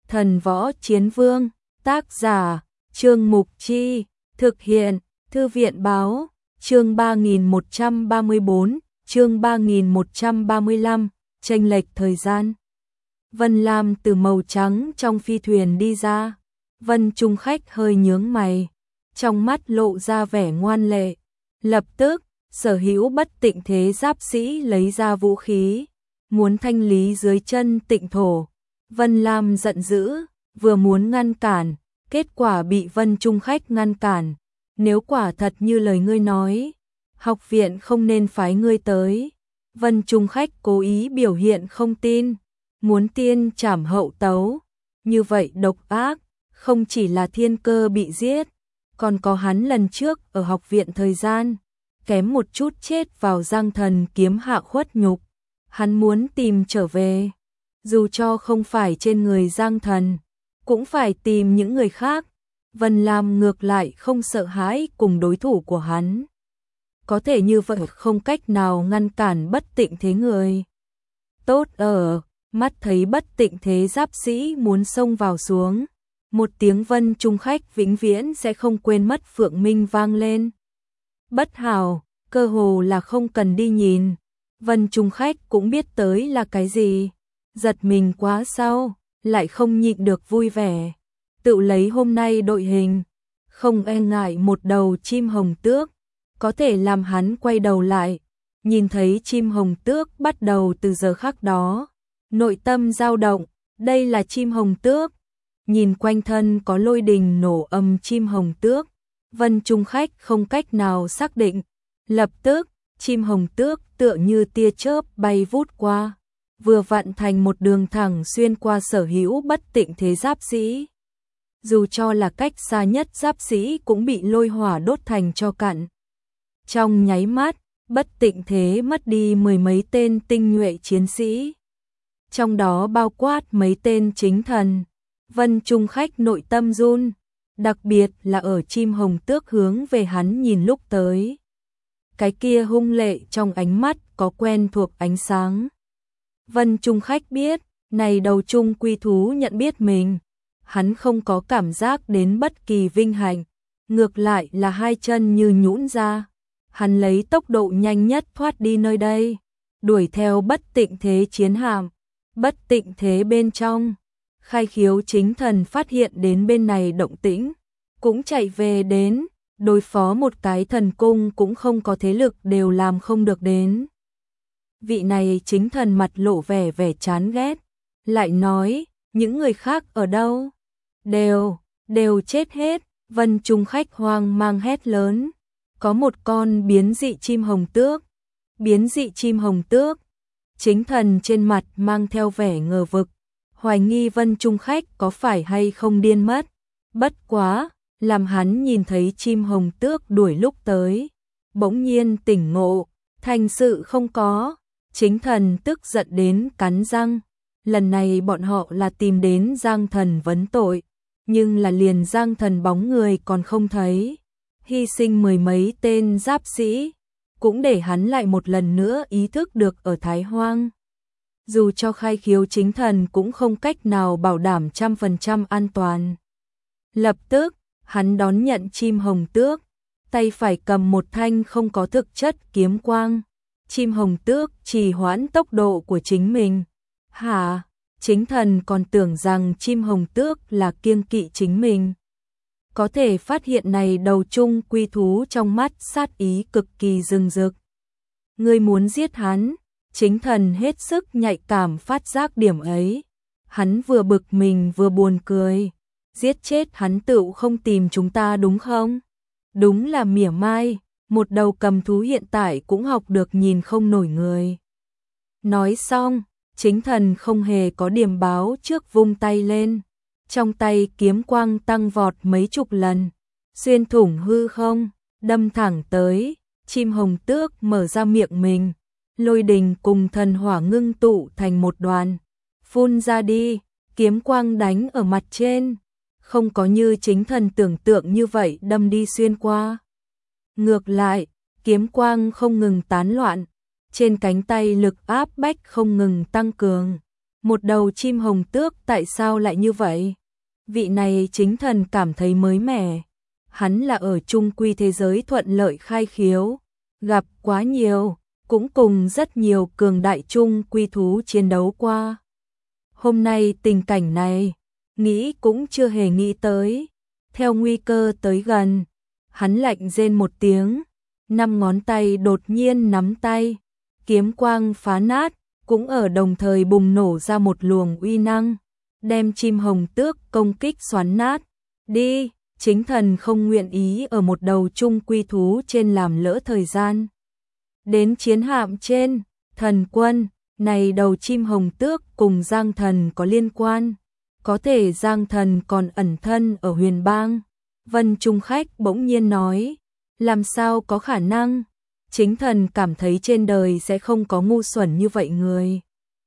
Thần Võ Chiến Vương, tác giả, Trương Mục Chi, thực hiện, Thư viện Báo, chương 3134, chương 3135, chênh lệch thời gian. Vân Lam từ màu trắng trong phi thuyền đi ra, Vân Trung Khách hơi nhướng mày, trong mắt lộ ra vẻ ngoan lệ. Lập tức, Sở Hữu Bất Tịnh Thế giáp sĩ lấy ra vũ khí, muốn thanh lý dưới chân Tịnh Thổ. Vân Lam giận dữ, vừa muốn ngăn cản, kết quả bị Vân Trung Khách ngăn cản. Nếu quả thật như lời ngươi nói, học viện không nên phái ngươi tới. Vân Trung Khách cố ý biểu hiện không tin, muốn tiên trảm hậu tấu. Như vậy độc ác, không chỉ là Thiên Cơ bị giết, còn có hắn lần trước ở học viện thời gian, kém một chút chết vào Giang Thần kiếm hạ khuất nhục. Hắn muốn tìm trở về, dù cho không phải trên người Giang Thần, cũng phải tìm những người khác. Vân Lam ngược lại không sợ hãi cùng đối thủ của hắn. Có thể như vậy không cách nào ngăn cản Bất Tịnh Thế người. Tốt ở, mắt thấy Bất Tịnh Thế giáp sĩ muốn xông vào xuống. Một tiếng Vân Trung Khách vĩnh viễn sẽ không quên mất Phượng Minh vang lên. Bất hảo, cơ hồ là không cần đi nhìn. Vân Trung Khách cũng biết tới là cái gì. Giật mình quá sau, lại không nhịn được vui vẻ. Tự lấy hôm nay đội hình, không e ngại một đầu chim hồng tước, có thể làm hắn quay đầu lại, nhìn thấy chim hồng tước bắt đầu từ giờ khắc đó. Nội tâm dao động, đây là chim hồng tước. Nhìn quanh thân có lôi đình nổ âm chim hồng tước, Vân Trung Khách không cách nào xác định. Lập tức, chim hồng tước tựa như tia chớp bay vút qua, vừa vặn thành một đường thẳng xuyên qua Sở Hữu Bất Tịnh Thế giáp sĩ. Dù cho là cách xa nhất giáp sĩ cũng bị lôi hỏa đốt thành tro cặn. Trong nháy mắt, Bất Tịnh Thế mất đi mười mấy tên tinh nhuệ chiến sĩ, trong đó bao quát mấy tên chính thần. Vân Trung Khách nội tâm run, đặc biệt là ở chim hồng tước hướng về hắn nhìn lúc tới. Cái kia hung lệ trong ánh mắt có quen thuộc ánh sáng. Vân Trung Khách biết, này đầu trung quy thú nhận biết mình. Hắn không có cảm giác đến bất kỳ vinh hạnh, ngược lại là hai chân như nhũn ra. Hắn lấy tốc độ nhanh nhất thoát đi nơi đây, đuổi theo Bất Tịnh Thế chiến hạm. Bất Tịnh Thế bên trong, Khai Khiếu chính thần phát hiện đến bên này động tĩnh, cũng chạy về đến, đối phó một cái thần cung cũng không có thế lực đều làm không được đến. Vị này chính thần mặt lộ vẻ chán ghét, lại nói, những người khác ở đâu? Đều chết hết. Vân Trung Khách hoang mang hét lớn, có một con biến dị chim hồng tước. Biến dị chim hồng tước. Chính thần trên mặt mang theo vẻ ngờ vực, hoài nghi Vân Trung Khách có phải hay không điên mất. Bất quá, làm hắn nhìn thấy chim hồng tước đuổi lúc tới, bỗng nhiên tỉnh ngộ, thành sự không có. Chính thần tức giận đến cắn răng, lần này bọn họ là tìm đến Giang Thần vấn tội, nhưng là liền Giang Thần bóng người còn không thấy, hy sinh mười mấy tên giáp sĩ, cũng để hắn lại một lần nữa ý thức được ở Thái Hoang. Dù cho Khai Khiếu chính thần cũng không cách nào bảo đảm 100% an toàn. Lập tức, hắn đón nhận chim hồng tước, tay phải cầm một thanh không có thực chất kiếm quang. Chim hồng tước trì hoãn tốc độ của chính mình. Hả? Chính thần còn tưởng rằng chim hồng tước là kiêng kỵ chính mình. Có thể phát hiện này đầu trung quy thú trong mắt sát ý cực kỳ rừng rực. Ngươi muốn giết hắn? Chính thần hết sức nhạy cảm phát giác điểm ấy. Hắn vừa bực mình vừa buồn cười. Giết chết hắn tựu không tìm chúng ta đúng không? Đúng là mỉa mai. Một đầu cầm thú hiện tại cũng học được nhìn không nổi người. Nói xong, chính thần không hề có điểm báo trước vung tay lên. Trong tay kiếm quang tăng vọt mấy chục lần, xuyên thủng hư không, đâm thẳng tới. Chim hồng tước mở ra miệng mình, lôi đình cùng thần hỏa ngưng tụ thành một đoàn, phun ra đi, kiếm quang đánh ở mặt trên, không có như chính thần tưởng tượng như vậy đâm đi xuyên qua. Ngược lại, kiếm quang không ngừng tán loạn, trên cánh tay lực áp bách không ngừng tăng cường, Một đầu chim hồng tước tại sao lại như vậy? Vị này chính thần cảm thấy mới mẻ. Hắn là ở trung quy thế giới thuận lợi khai khiếu, gặp quá nhiều, cũng cùng rất nhiều cường đại trung quy thú chiến đấu qua. Hôm nay tình cảnh này, nghĩ cũng chưa hề nghĩ tới. Theo nguy cơ tới gần, hắn lạnh rên một tiếng, 5 ngón tay đột nhiên nắm tay, kiếm quang phá nát, cũng ở đồng thời bùng nổ ra một luồng uy năng, đem chim hồng tước công kích xoắn nát. Đi, chính thần không nguyện ý ở một đầu trung quy thú trên làm lỡ thời gian. Đến chiến hạm trên, thần quân, này đầu chim hồng tước cùng Giang Thần có liên quan. Có thể Giang Thần còn ẩn thân ở Huyền Bang. Vân Trung Khách bỗng nhiên nói, làm sao có khả năng? Chính thần cảm thấy trên đời sẽ không có ngu xuẩn như vậy người.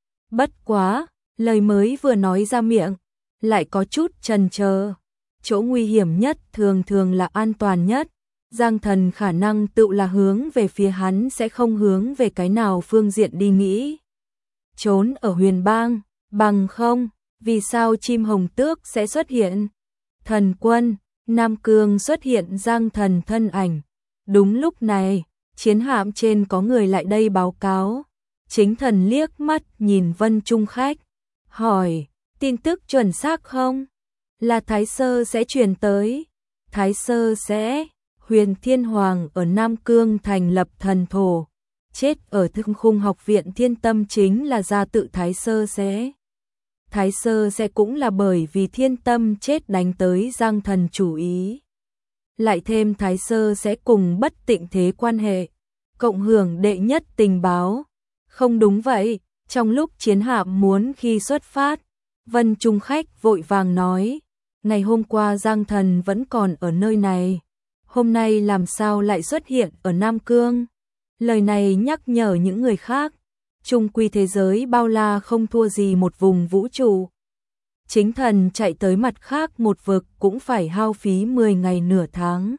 Bất quá, lời mới vừa nói ra miệng, lại có chút chần chờ. Chỗ nguy hiểm nhất thường thường là an toàn nhất. Giang Thần khả năng tự là hướng về phía hắn sẽ không hướng về cái nào phương diện đi nghĩ. Trốn ở Huyền Bang, bằng không, vì sao chim hồng tước sẽ xuất hiện? Thần quân, Nam Cương xuất hiện Giang Thần thân ảnh. Đúng lúc này, chiến hạm trên có người lại đây báo cáo. Chính thần liếc mắt nhìn Vân Trung Khách, hỏi, tin tức chuẩn xác không? Là Thái Sơ sẽ truyền tới. Thái Sơ sẽ, Huyền Thiên Hoàng ở Nam Cương thành lập thần thổ. Chết ở Thương Khung Học viện Thiên Tâm chính là gia tự Thái Sơ sẽ. Thái Sơ sẽ cũng là bởi vì Thiên Tâm chết đánh tới Giang Thần chủ ý. Lại thêm Thái Sơ sẽ cùng Bất Tịnh Thế quan hệ, cộng hưởng đệ nhất tình báo. Không đúng vậy, trong lúc chiến hạm muốn khi xuất phát, Vân Trung Khách vội vàng nói, ngày hôm qua Giang Thần vẫn còn ở nơi này, hôm nay làm sao lại xuất hiện ở Nam Cương? Lời này nhắc nhở những người khác, trung quy thế giới bao la không thua gì một vùng vũ trụ. Chính thần chạy tới mặt khác một vực cũng phải hao phí 10 ngày nửa tháng.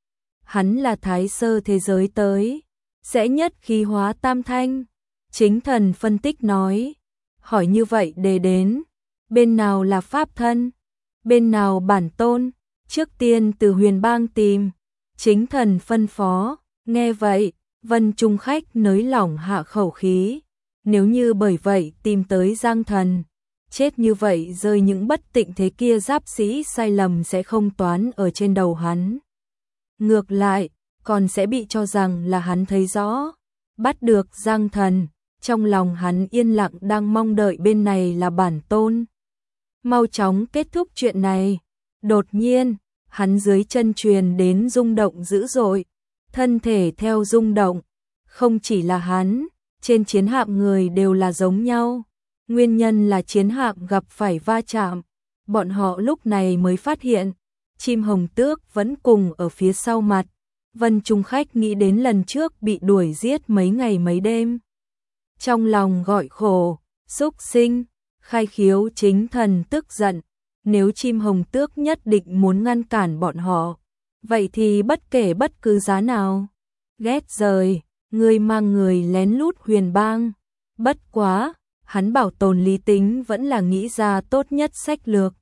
Hắn là Thái Sơ thế giới tới, sẽ nhất khí hóa tam thanh. Chính thần phân tích nói, hỏi như vậy để đến, bên nào là pháp thân, bên nào bản tôn, trước tiên từ Huyền Bang tìm. Chính thần phân phó, nghe vậy, Vân Trung Khách nới lỏng hạ khẩu khí. Nếu như bởi vậy tìm tới Giang Thần, chết như vậy rơi những bất tịnh thế kia giáp sĩ sai lầm sẽ không toán ở trên đầu hắn. Ngược lại, còn sẽ bị cho rằng là hắn thấy rõ, bắt được Giang Thần, trong lòng hắn yên lặng đang mong đợi bên này là bản tôn. Mau chóng kết thúc chuyện này. Đột nhiên, hắn dưới chân truyền đến rung động dữ dội, thân thể theo rung động, không chỉ là hắn, trên chiến hạm người đều là giống nhau. Nguyên nhân là chiến hạm gặp phải va chạm, bọn họ lúc này mới phát hiện, chim hồng tước vẫn cùng ở phía sau mặt. Vân Trung Khách nghĩ đến lần trước bị đuổi giết mấy ngày mấy đêm. Trong lòng gọi khổ, xúc sinh, khai khiếu chính thần tức giận, nếu chim hồng tước nhất định muốn ngăn cản bọn họ, vậy thì bất kể bất cứ giá nào. Ghét rời, người mang người lén lút Huyền Bang. Bất quá, hắn bảo tồn lý tính vẫn là nghĩ ra tốt nhất sách lược.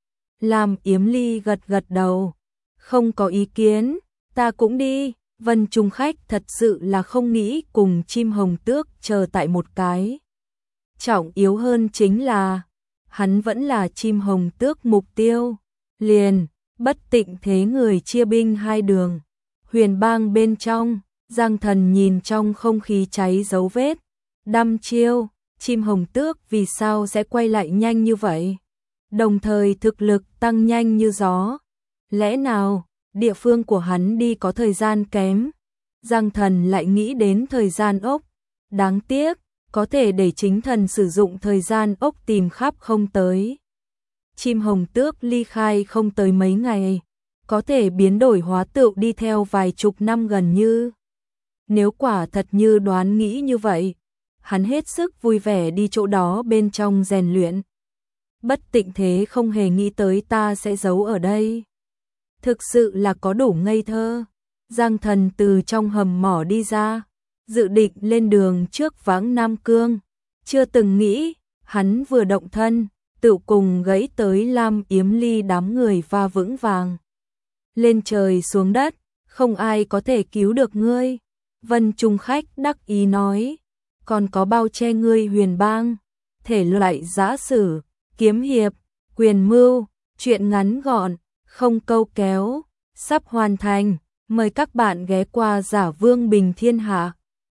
Làm Yếm Ly gật gật đầu, không có ý kiến, ta cũng đi. Vân Trung Khách thật sự là không nghĩ cùng chim hồng tước chờ tại một cái. Trọng yếu hơn chính là, hắn vẫn là chim hồng tước mục tiêu. Liền, bất tịnh thế người chia binh hai đường. Huyền Bang bên trong, Giang Thần nhìn trong không khí cháy dấu vết. Đăm chiêu, chim hồng tước vì sao sẽ quay lại nhanh như vậy? Đồng thời thực lực tăng nhanh như gió. Lẽ nào, địa phương của hắn đi có thời gian kém? Giang Thần lại nghĩ đến thời gian ốc. Đáng tiếc, có thể để chính thần sử dụng thời gian ốc tìm khắp không tới. Chim hồng tước ly khai không tới mấy ngày, có thể biến đổi hóa tựu đi theo vài chục năm gần như. Nếu quả thật như đoán nghĩ như vậy, hắn hết sức vui vẻ đi chỗ đó bên trong rèn luyện. Bất tịnh thế không hề nghĩ tới ta sẽ giấu ở đây. Thực sự là có đủ ngây thơ. Giang Thần từ trong hầm mỏ đi ra, dự định lên đường trước vãng Nam Cương. Chưa từng nghĩ, hắn vừa động thân, tự cùng gãy tới Lam Yếm Ly đám người va vững vàng. Lên trời xuống đất, không ai có thể cứu được ngươi. Vân Trung Khách đắc ý nói, còn có bao che ngươi Huyền Bang, thể loại giã sử, kiếm hiệp, quyền mưu, truyện ngắn gọn, không câu kéo, sắp hoàn thành, mời các bạn ghé qua Giả Vương Bình Thiên Hạ.